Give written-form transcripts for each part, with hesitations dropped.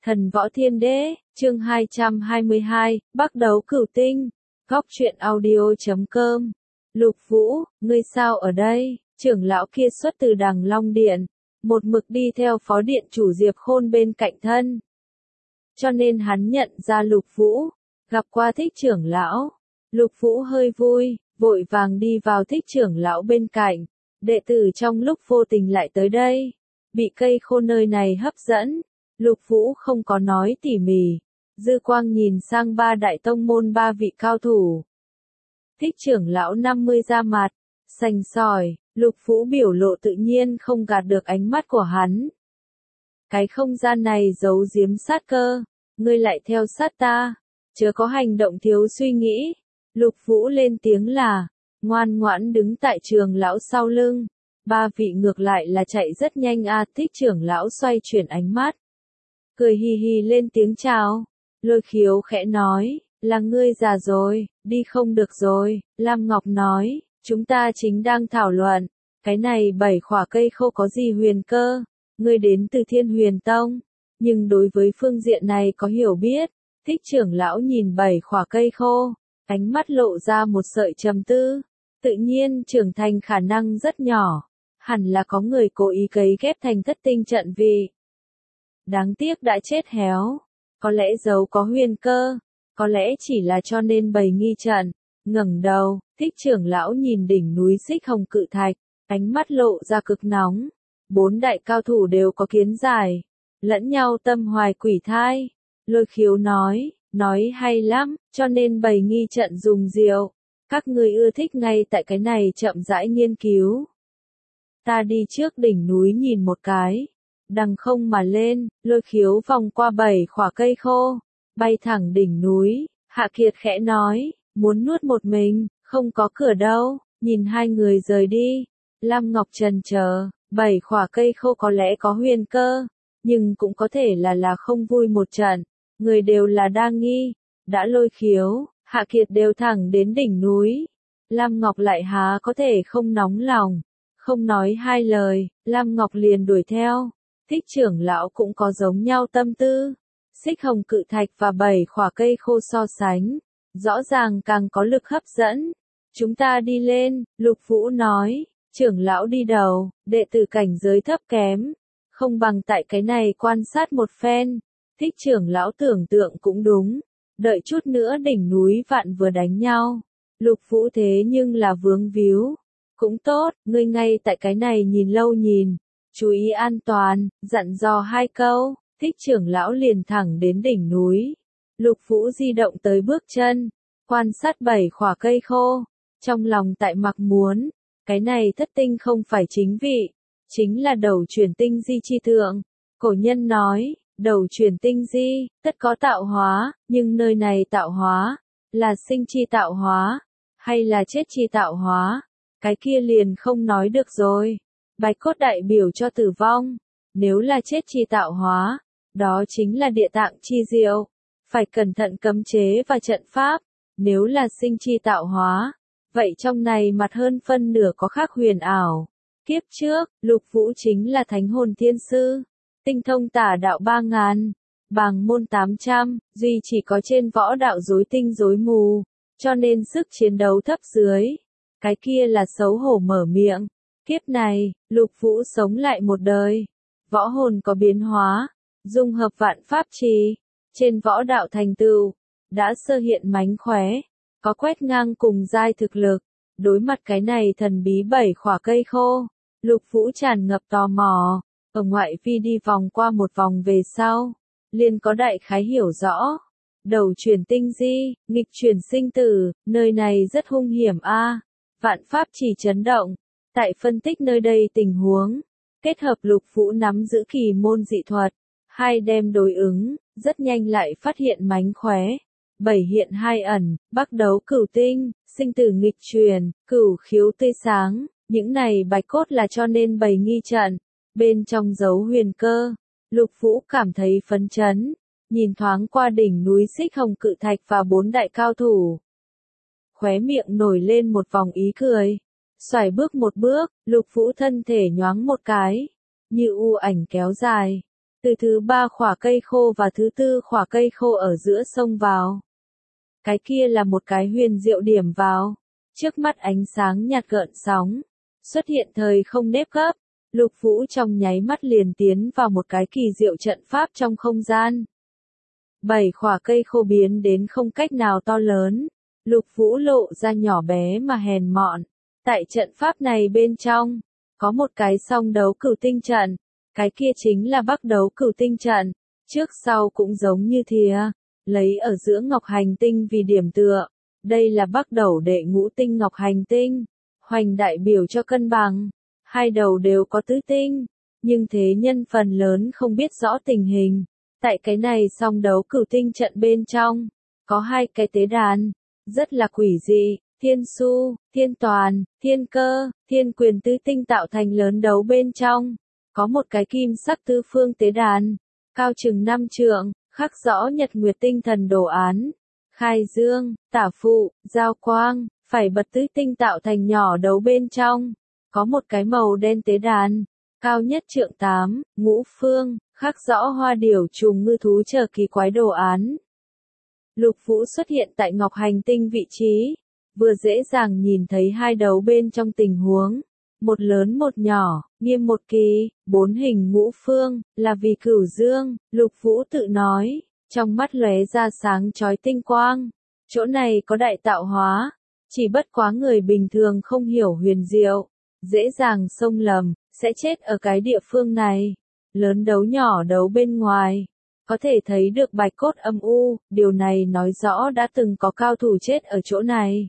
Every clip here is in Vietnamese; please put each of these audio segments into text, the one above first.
Thần Võ Thiên Đế, chương 222, Bắc Đấu Cửu Tinh, Góc truyện audio.com. Lục Vũ, ngươi sao ở đây? Trưởng lão kia xuất từ Đằng Long Điện, một mực đi theo phó điện chủ Diệp Khôn bên cạnh thân. Cho nên hắn nhận ra Lục Vũ, gặp qua Thích trưởng lão. Lục Vũ hơi vui, vội vàng đi vào Thích trưởng lão bên cạnh. Đệ tử trong lúc vô tình lại tới đây, bị cây khô nơi này hấp dẫn. Lục Vũ không có nói tỉ mỉ, dư quang nhìn sang ba đại tông môn ba vị cao thủ. Thích trưởng lão 50 ra mặt, sành sỏi, Lục Vũ biểu lộ tự nhiên không gạt được ánh mắt của hắn. Cái không gian này giấu giếm sát cơ, ngươi lại theo sát ta, chớ có hành động thiếu suy nghĩ. Lục Vũ lên tiếng là, ngoan ngoãn đứng tại trường lão sau lưng. Ba vị ngược lại là chạy rất nhanh a. Thích trưởng lão xoay chuyển ánh mắt, cười hì hì lên tiếng chào. Lôi Khiếu khẽ nói, là ngươi già rồi, đi không được rồi. Lam Ngọc nói, chúng ta chính đang thảo luận, cái này 7 khỏa cây khô có gì huyền cơ, ngươi đến từ Thiên Huyền Tông, nhưng đối với phương diện này có hiểu biết. Thích trưởng lão nhìn 7 khỏa cây khô, ánh mắt lộ ra một sợi trầm tư. Tự nhiên trưởng thành khả năng rất nhỏ, hẳn là có người cố ý cấy ghép thành thất tinh trận vị. Đáng tiếc đã chết héo, có lẽ giấu có huyền cơ, có lẽ chỉ là cho nên bày nghi trận. Ngẩng đầu, Thích trưởng lão nhìn đỉnh núi Xích Hồng Cự Thạch, ánh mắt lộ ra cực nóng. 4 đại cao thủ đều có kiến giải, lẫn nhau tâm hoài quỷ thai. Lôi Khiếu nói hay lắm, cho nên bày nghi trận dùng rượu. Các ngươi ưa thích ngay tại cái này chậm rãi nghiên cứu. Ta đi trước đỉnh núi nhìn một cái. Đằng không mà lên, Lôi Khiếu vòng qua 7 khỏa cây khô, bay thẳng đỉnh núi. Hạ Kiệt khẽ nói, muốn nuốt một mình, không có cửa đâu. Nhìn hai người rời đi, Lam Ngọc chần chờ, 7 khỏa cây khô có lẽ có huyền cơ, nhưng cũng có thể là không vui một trận. Người đều là đa nghi, đã Lôi Khiếu, Hạ Kiệt đều thẳng đến đỉnh núi. Lam Ngọc lại há có thể không nóng lòng. Không nói hai lời, Lam Ngọc liền đuổi theo. Thích trưởng lão cũng có giống nhau tâm tư. Xích Hồng Cự Thạch và 7 khỏa cây khô so sánh, rõ ràng càng có lực hấp dẫn. Chúng ta đi lên, Lục Vũ nói, trưởng lão đi đầu, đệ tử cảnh giới thấp kém, không bằng tại cái này quan sát một phen. Thích trưởng lão tưởng tượng cũng đúng, đợi chút nữa đỉnh núi vạn vừa đánh nhau. Lục Vũ thế nhưng là vướng víu. Cũng tốt, ngươi ngay tại cái này nhìn lâu nhìn, chú ý an toàn, dặn dò 2 câu. Thích trưởng lão liền thẳng đến đỉnh núi. Lục Vũ di động tới bước chân, quan sát 7 khỏa cây khô, trong lòng tại mặc muốn, cái này thất tinh không phải chính vị, chính là đầu chuyển tinh di chi thượng. Cổ nhân nói, đầu chuyển tinh di, tất có tạo hóa, nhưng nơi này tạo hóa, là sinh chi tạo hóa, hay là chết chi tạo hóa, cái kia liền không nói được rồi. Bạch cốt đại biểu cho tử vong, nếu là chết chi tạo hóa, đó chính là địa tạng chi diệu, phải cẩn thận cấm chế và trận pháp. Nếu là sinh chi tạo hóa, vậy trong này mặt hơn phân nửa có khác huyền ảo. Kiếp trước, Lục Vũ chính là thánh hồn thiên sư, tinh thông tả đạo 3000, bàng môn 800, duy chỉ có trên võ đạo rối tinh rối mù, cho nên sức chiến đấu thấp dưới. Cái kia là xấu hổ mở miệng. Kiếp này, Lục Vũ sống lại một đời, võ hồn có biến hóa, dung hợp vạn pháp trì, trên võ đạo thành tựu, đã sơ hiện mánh khóe, có quét ngang cùng giai thực lực. Đối mặt cái này thần bí 7 khỏa cây khô, Lục Vũ tràn ngập tò mò, ở ngoại vi đi vòng qua một vòng về sau, liền có đại khái hiểu rõ. Đầu chuyển tinh di, nghịch chuyển sinh tử, nơi này rất hung hiểm a. Vạn pháp chỉ chấn động. Tại phân tích nơi đây tình huống, kết hợp Lục Vũ nắm giữ kỳ môn dị thuật, 2 đem đối ứng, rất nhanh lại phát hiện mánh khóe. 7 hiện 2 ẩn, Bắc Đấu Cửu Tinh, sinh tử nghịch truyền, cửu khiếu tươi sáng, những này bạch cốt là cho nên bày nghi trận, bên trong giấu huyền cơ. Lục Vũ cảm thấy phấn chấn, nhìn thoáng qua đỉnh núi Xích Hồng Cự Thạch và 4 đại cao thủ. Khóe miệng nổi lên một vòng ý cười. Xoài bước một bước, Lục Vũ thân thể nhoáng một cái, như u ảnh kéo dài, từ thứ 3 khỏa cây khô và thứ 4 khỏa cây khô ở giữa xông vào. Cái kia là một cái huyền diệu điểm vào. Trước mắt ánh sáng nhạt gợn sóng, xuất hiện thời không nếp gấp, Lục Vũ trong nháy mắt liền tiến vào một cái kỳ diệu trận pháp trong không gian. 7 khỏa cây khô biến đến không cách nào to lớn, Lục Vũ lộ ra nhỏ bé mà hèn mọn. Tại trận pháp này bên trong, có một cái song đấu cửu tinh trận, cái kia chính là Bắc đấu cửu tinh trận, trước sau cũng giống như thìa, lấy ở giữa ngọc hành tinh vì điểm tựa. Đây là Bắc đấu đệ ngũ tinh ngọc hành tinh, hoành đại biểu cho cân bằng, hai đầu đều có tứ tinh, nhưng thế nhân phần lớn không biết rõ tình hình. Tại cái này song đấu cửu tinh trận bên trong, có hai cái tế đàn, rất là quỷ dị, thiên su, thiên toàn, thiên cơ, thiên quyền tứ tinh tạo thành lớn đấu bên trong. Có một cái kim sắc tứ phương tế đàn, cao chừng 5 trượng, khắc rõ nhật nguyệt tinh thần đồ án. Khai dương, tả phụ, giao quang, phải bật tứ tinh tạo thành nhỏ đấu bên trong. Có một cái màu đen tế đàn, cao nhất trượng 8, ngũ phương, khắc rõ hoa điểu trùng ngư thú chờ kỳ quái đồ án. Lục Vũ xuất hiện tại ngọc hành tinh vị trí, vừa dễ dàng nhìn thấy hai đấu bên trong tình huống. Một lớn một nhỏ, nghiêm một kỳ, 4 hình ngũ phương, là vì cửu dương, Lục Vũ tự nói, trong mắt lóe ra sáng chói tinh quang. Chỗ này có đại tạo hóa, chỉ bất quá người bình thường không hiểu huyền diệu, dễ dàng xông lầm, sẽ chết ở cái địa phương này. Lớn đấu nhỏ đấu bên ngoài, có thể thấy được bạch cốt âm u, điều này nói rõ đã từng có cao thủ chết ở chỗ này.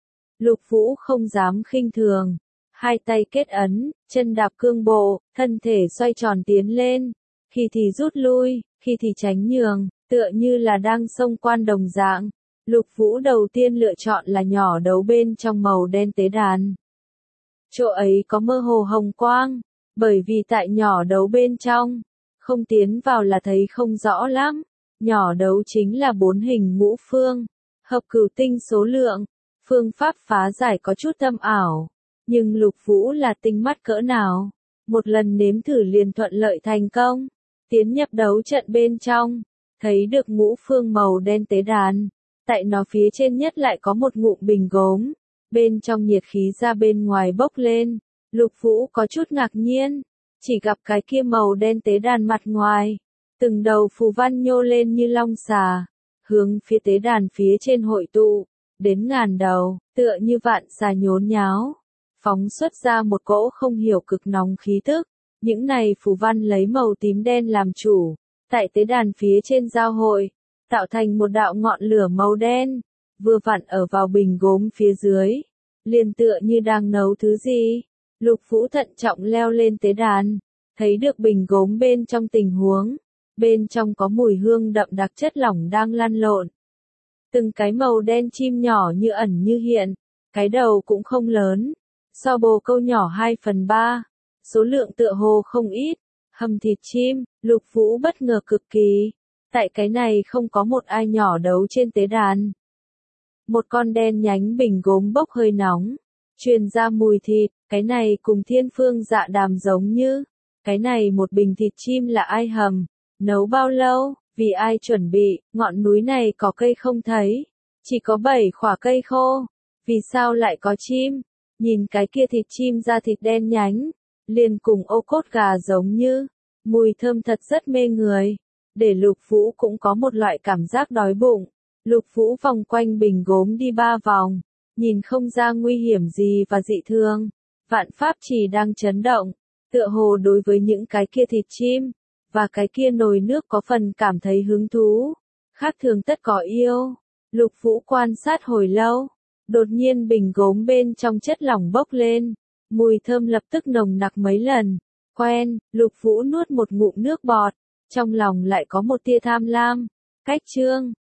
Lục Vũ không dám khinh thường, hai tay kết ấn, chân đạp cương bộ, thân thể xoay tròn tiến lên, khi thì rút lui, khi thì tránh nhường, tựa như là đang xông quan đồng dạng. Lục Vũ đầu tiên lựa chọn là nhỏ đấu bên trong màu đen tế đàn. Chỗ ấy có mơ hồ hồng quang, bởi vì tại nhỏ đấu bên trong, không tiến vào là thấy không rõ lắm. Nhỏ đấu chính là 4 hình ngũ phương, hợp cửu tinh số lượng, phương pháp phá giải có chút thâm ảo, nhưng Lục Vũ là tinh mắt cỡ nào, một lần nếm thử liền thuận lợi thành công, tiến nhập đấu trận bên trong, thấy được ngũ phương màu đen tế đàn, tại nó phía trên nhất lại có một ngụm bình gốm, bên trong nhiệt khí ra bên ngoài bốc lên. Lục Vũ có chút ngạc nhiên, chỉ gặp cái kia màu đen tế đàn mặt ngoài, từng đầu phù văn nhô lên như long xà, hướng phía tế đàn phía trên hội tụ, đến ngàn đầu, tựa như vạn xà nhốn nháo, phóng xuất ra một cỗ không hiểu cực nóng khí tức. Những này phù văn lấy màu tím đen làm chủ, tại tế đàn phía trên giao hội, tạo thành một đạo ngọn lửa màu đen, vừa vặn ở vào bình gốm phía dưới, liền tựa như đang nấu thứ gì. Lục Vũ thận trọng leo lên tế đàn, thấy được bình gốm bên trong tình huống, bên trong có mùi hương đậm đặc chất lỏng đang lăn lộn. Từng cái màu đen chim nhỏ như ẩn như hiện, cái đầu cũng không lớn, so bồ câu nhỏ 2/3, số lượng tựa hồ không ít, hầm thịt chim. Lục Vũ bất ngờ cực kỳ, tại cái này không có một ai nhỏ đấu trên tế đàn. Một con đen nhánh bình gốm bốc hơi nóng, truyền ra mùi thịt, cái này cùng thiên phương dạ đàm giống như, cái này một bình thịt chim là ai hầm, nấu bao lâu, vì ai chuẩn bị, ngọn núi này có cây không thấy, chỉ có 7 khỏa cây khô, vì sao lại có chim, nhìn cái kia thịt chim da thịt đen nhánh, liền cùng ô cốt gà giống như, mùi thơm thật rất mê người, để Lục Vũ cũng có một loại cảm giác đói bụng. Lục Vũ vòng quanh bình gốm đi 3 vòng, nhìn không ra nguy hiểm gì và dị thường, vạn pháp chỉ đang chấn động, tựa hồ đối với những cái kia thịt chim, và cái kia nồi nước có phần cảm thấy hứng thú, khác thường tất có yêu. Lục Vũ quan sát hồi lâu, đột nhiên bình gốm bên trong chất lỏng bốc lên, mùi thơm lập tức nồng nặc mấy lần, quen, Lục Vũ nuốt một ngụm nước bọt, trong lòng lại có một tia tham lam, cách chương